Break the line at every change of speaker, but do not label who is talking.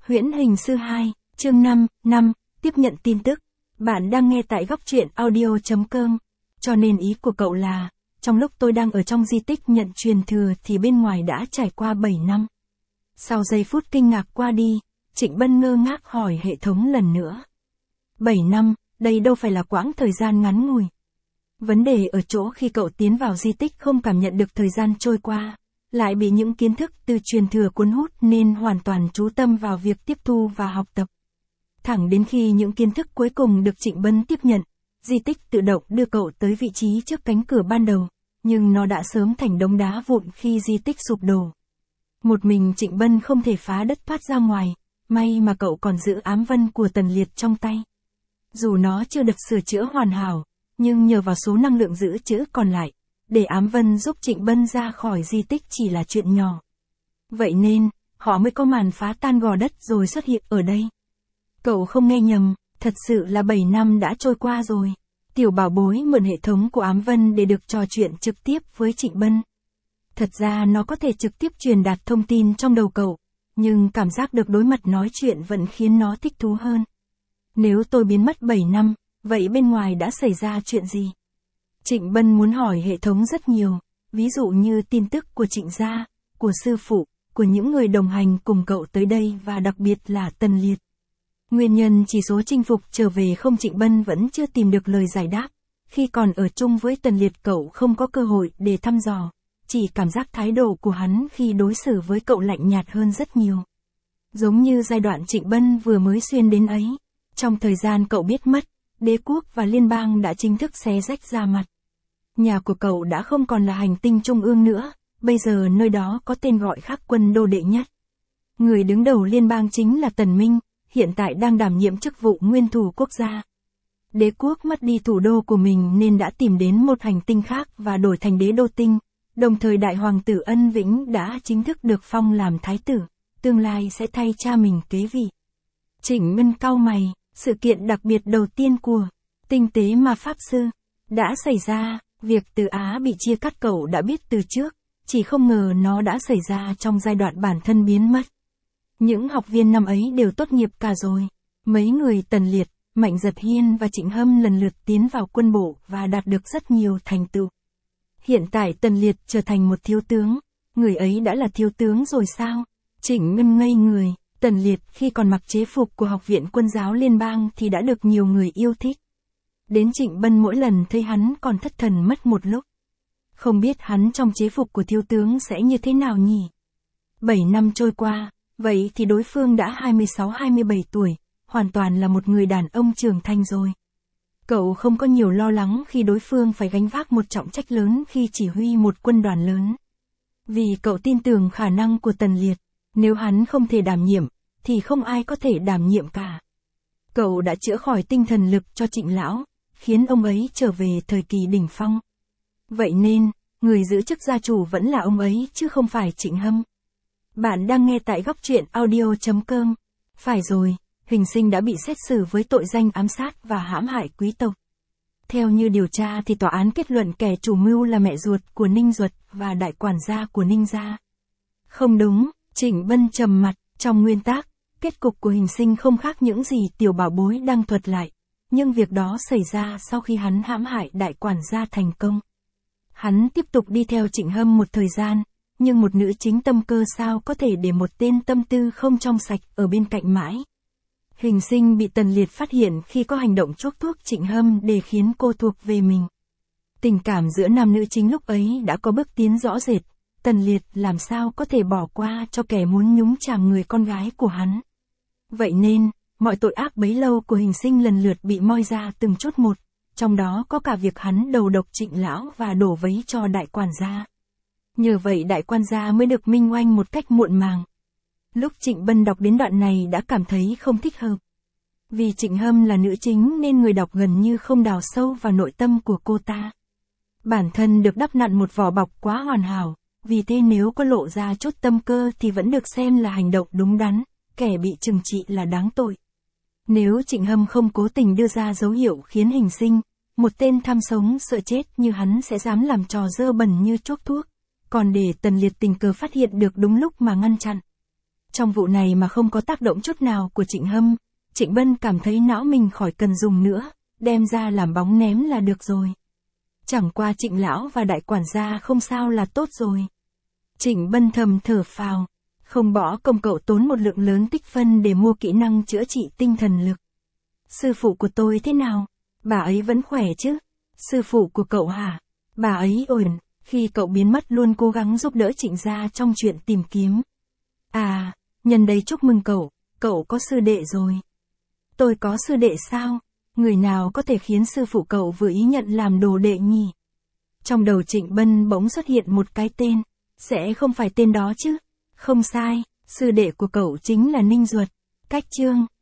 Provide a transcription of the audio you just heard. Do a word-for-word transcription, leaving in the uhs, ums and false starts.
Huyễn Hình Sư hai, chương năm, năm, tiếp nhận tin tức. Bạn đang nghe tại góc truyện audio chấm com. Cho nên ý của cậu là, trong lúc tôi đang ở trong di tích nhận truyền thừa thì bên ngoài đã trải qua bảy năm. Sau giây phút kinh ngạc qua đi, Trịnh Bân ngơ ngác hỏi hệ thống lần nữa. bảy năm, đây đâu phải là quãng thời gian ngắn ngủi. Vấn đề ở chỗ khi cậu tiến vào di tích không cảm nhận được thời gian trôi qua, lại bị những kiến thức từ truyền thừa cuốn hút nên hoàn toàn chú tâm vào việc tiếp thu và học tập. Thẳng đến khi những kiến thức cuối cùng được Trịnh Bân tiếp nhận, di tích tự động đưa cậu tới vị trí trước cánh cửa ban đầu, nhưng nó đã sớm thành đống đá vụn khi di tích sụp đổ. Một mình Trịnh Bân không thể phá đất thoát ra ngoài, may mà cậu còn giữ ám vân của Tần Liệt trong tay. Dù nó chưa được sửa chữa hoàn hảo, nhưng nhờ vào số năng lượng giữ chữ còn lại, để ám vân giúp Trịnh Bân ra khỏi di tích chỉ là chuyện nhỏ. Vậy nên, họ mới có màn phá tan gò đất rồi xuất hiện ở đây. Cậu không nghe nhầm, thật sự là bảy năm đã trôi qua rồi. Tiểu bảo bối mượn hệ thống của ám vân để được trò chuyện trực tiếp với Trịnh Bân. Thật ra nó có thể trực tiếp truyền đạt thông tin trong đầu cậu, nhưng cảm giác được đối mặt nói chuyện vẫn khiến nó thích thú hơn. Nếu tôi biến mất bảy năm, vậy bên ngoài đã xảy ra chuyện gì? Trịnh Bân muốn hỏi hệ thống rất nhiều, ví dụ như tin tức của Trịnh gia, của sư phụ, của những người đồng hành cùng cậu tới đây và đặc biệt là Tần Liệt. Nguyên nhân chỉ số chinh phục trở về không, Trịnh Bân vẫn chưa tìm được lời giải đáp. Khi còn ở chung với Tần Liệt cậu không có cơ hội để thăm dò, chỉ cảm giác thái độ của hắn khi đối xử với cậu lạnh nhạt hơn rất nhiều. Giống như giai đoạn Trịnh Bân vừa mới xuyên đến ấy, trong thời gian cậu biết mất, đế quốc và liên bang đã chính thức xé rách ra mặt. Nhà của cậu đã không còn là hành tinh trung ương nữa, bây giờ nơi đó có tên gọi khác, quân đô đệ nhất. Người đứng đầu liên bang chính là Tần Minh, hiện tại đang đảm nhiệm chức vụ nguyên thủ quốc gia. Đế quốc mất đi thủ đô của mình nên đã tìm đến một hành tinh khác và đổi thành đế đô tinh, đồng thời đại hoàng tử Ân Vĩnh đã chính thức được phong làm thái tử, tương lai sẽ thay cha mình kế vị. Trịnh Bân cau mày, sự kiện đặc biệt đầu tiên của tinh tế ma pháp sư đã xảy ra. Việc từ Á bị chia cắt cậu đã biết từ trước, chỉ không ngờ nó đã xảy ra trong giai đoạn bản thân biến mất. Những học viên năm ấy đều tốt nghiệp cả rồi. Mấy người Tần Liệt, Mạnh Giật Hiên và Trịnh Hâm lần lượt tiến vào quân bộ và đạt được rất nhiều thành tựu. Hiện tại Tần Liệt trở thành một thiếu tướng. Người ấy đã là thiếu tướng rồi sao? Trịnh Ngân ngây người. Tần Liệt khi còn mặc chế phục của Học viện Quân giáo Liên bang thì đã được nhiều người yêu thích. Đến Trịnh Bân mỗi lần thấy hắn còn thất thần mất một lúc. Không biết hắn trong chế phục của thiếu tướng sẽ như thế nào nhỉ? bảy năm trôi qua, vậy thì đối phương đã hai mươi sáu hai mươi bảy tuổi, hoàn toàn là một người đàn ông trưởng thành rồi. Cậu không có nhiều lo lắng khi đối phương phải gánh vác một trọng trách lớn khi chỉ huy một quân đoàn lớn. Vì cậu tin tưởng khả năng của Tần Liệt, nếu hắn không thể đảm nhiệm, thì không ai có thể đảm nhiệm cả. Cậu đã chữa khỏi tinh thần lực cho Trịnh lão, khiến ông ấy trở về thời kỳ đỉnh phong. Vậy nên, người giữ chức gia chủ vẫn là ông ấy chứ không phải Trịnh Hâm. Bạn đang nghe tại góc truyện audio chấm com. Phải rồi, Hình Sinh đã bị xét xử với tội danh ám sát và hãm hại quý tộc. Theo như điều tra thì tòa án kết luận kẻ chủ mưu là mẹ ruột của Ninh Duật và đại quản gia của Ninh gia. Không đúng, Trịnh Bân trầm mặt, trong nguyên tắc, kết cục của Hình Sinh không khác những gì tiểu bảo bối đang thuật lại. Nhưng việc đó xảy ra sau khi hắn hãm hại đại quản gia thành công. Hắn tiếp tục đi theo Trịnh Hâm một thời gian, nhưng một nữ chính tâm cơ sao có thể để một tên tâm tư không trong sạch ở bên cạnh mãi. Hình Sinh bị Tần Liệt phát hiện khi có hành động chuốc thuốc Trịnh Hâm để khiến cô thuộc về mình. Tình cảm giữa nam nữ chính lúc ấy đã có bước tiến rõ rệt, Tần Liệt làm sao có thể bỏ qua cho kẻ muốn nhúng chàm người con gái của hắn. Vậy nên, mọi tội ác bấy lâu của Hình Sinh lần lượt bị moi ra từng chút một, trong đó có cả việc hắn đầu độc Trịnh lão và đổ vấy cho đại quản gia. Nhờ vậy đại quan gia mới được minh oanh một cách muộn màng. Lúc Trịnh Bân đọc đến đoạn này đã cảm thấy không thích hợp. Vì Trịnh Hâm là nữ chính nên người đọc gần như không đào sâu vào nội tâm của cô ta. Bản thân được đắp nặn một vỏ bọc quá hoàn hảo, vì thế nếu có lộ ra chút tâm cơ thì vẫn được xem là hành động đúng đắn, kẻ bị trừng trị là đáng tội. Nếu Trịnh Hâm không cố tình đưa ra dấu hiệu khiến Hình Sinh, một tên tham sống sợ chết như hắn sẽ dám làm trò dơ bẩn như chuốc thuốc, còn để Tần Liệt tình cờ phát hiện được đúng lúc mà ngăn chặn. Trong vụ này mà không có tác động chút nào của Trịnh Hâm, Trịnh Bân cảm thấy não mình khỏi cần dùng nữa, đem ra làm bóng ném là được rồi. Chẳng qua Trịnh lão và đại quản gia không sao là tốt rồi. Trịnh Bân thầm thở phào, không bỏ công cậu tốn một lượng lớn tích phân để mua kỹ năng chữa trị tinh thần lực. Sư phụ của tôi thế nào? Bà ấy vẫn khỏe chứ? Sư phụ của cậu hả? Bà ấy ổn, khi cậu biến mất luôn cố gắng giúp đỡ Trịnh gia trong chuyện tìm kiếm. À, nhân đây chúc mừng cậu, cậu có sư đệ rồi. Tôi có sư đệ sao? Người nào có thể khiến sư phụ cậu vừa ý nhận làm đồ đệ nhỉ? Trong đầu Trịnh Bân bỗng xuất hiện một cái tên, sẽ không phải tên đó chứ? Không sai, sư đệ của cậu chính là Ninh Duật, Cách Trương.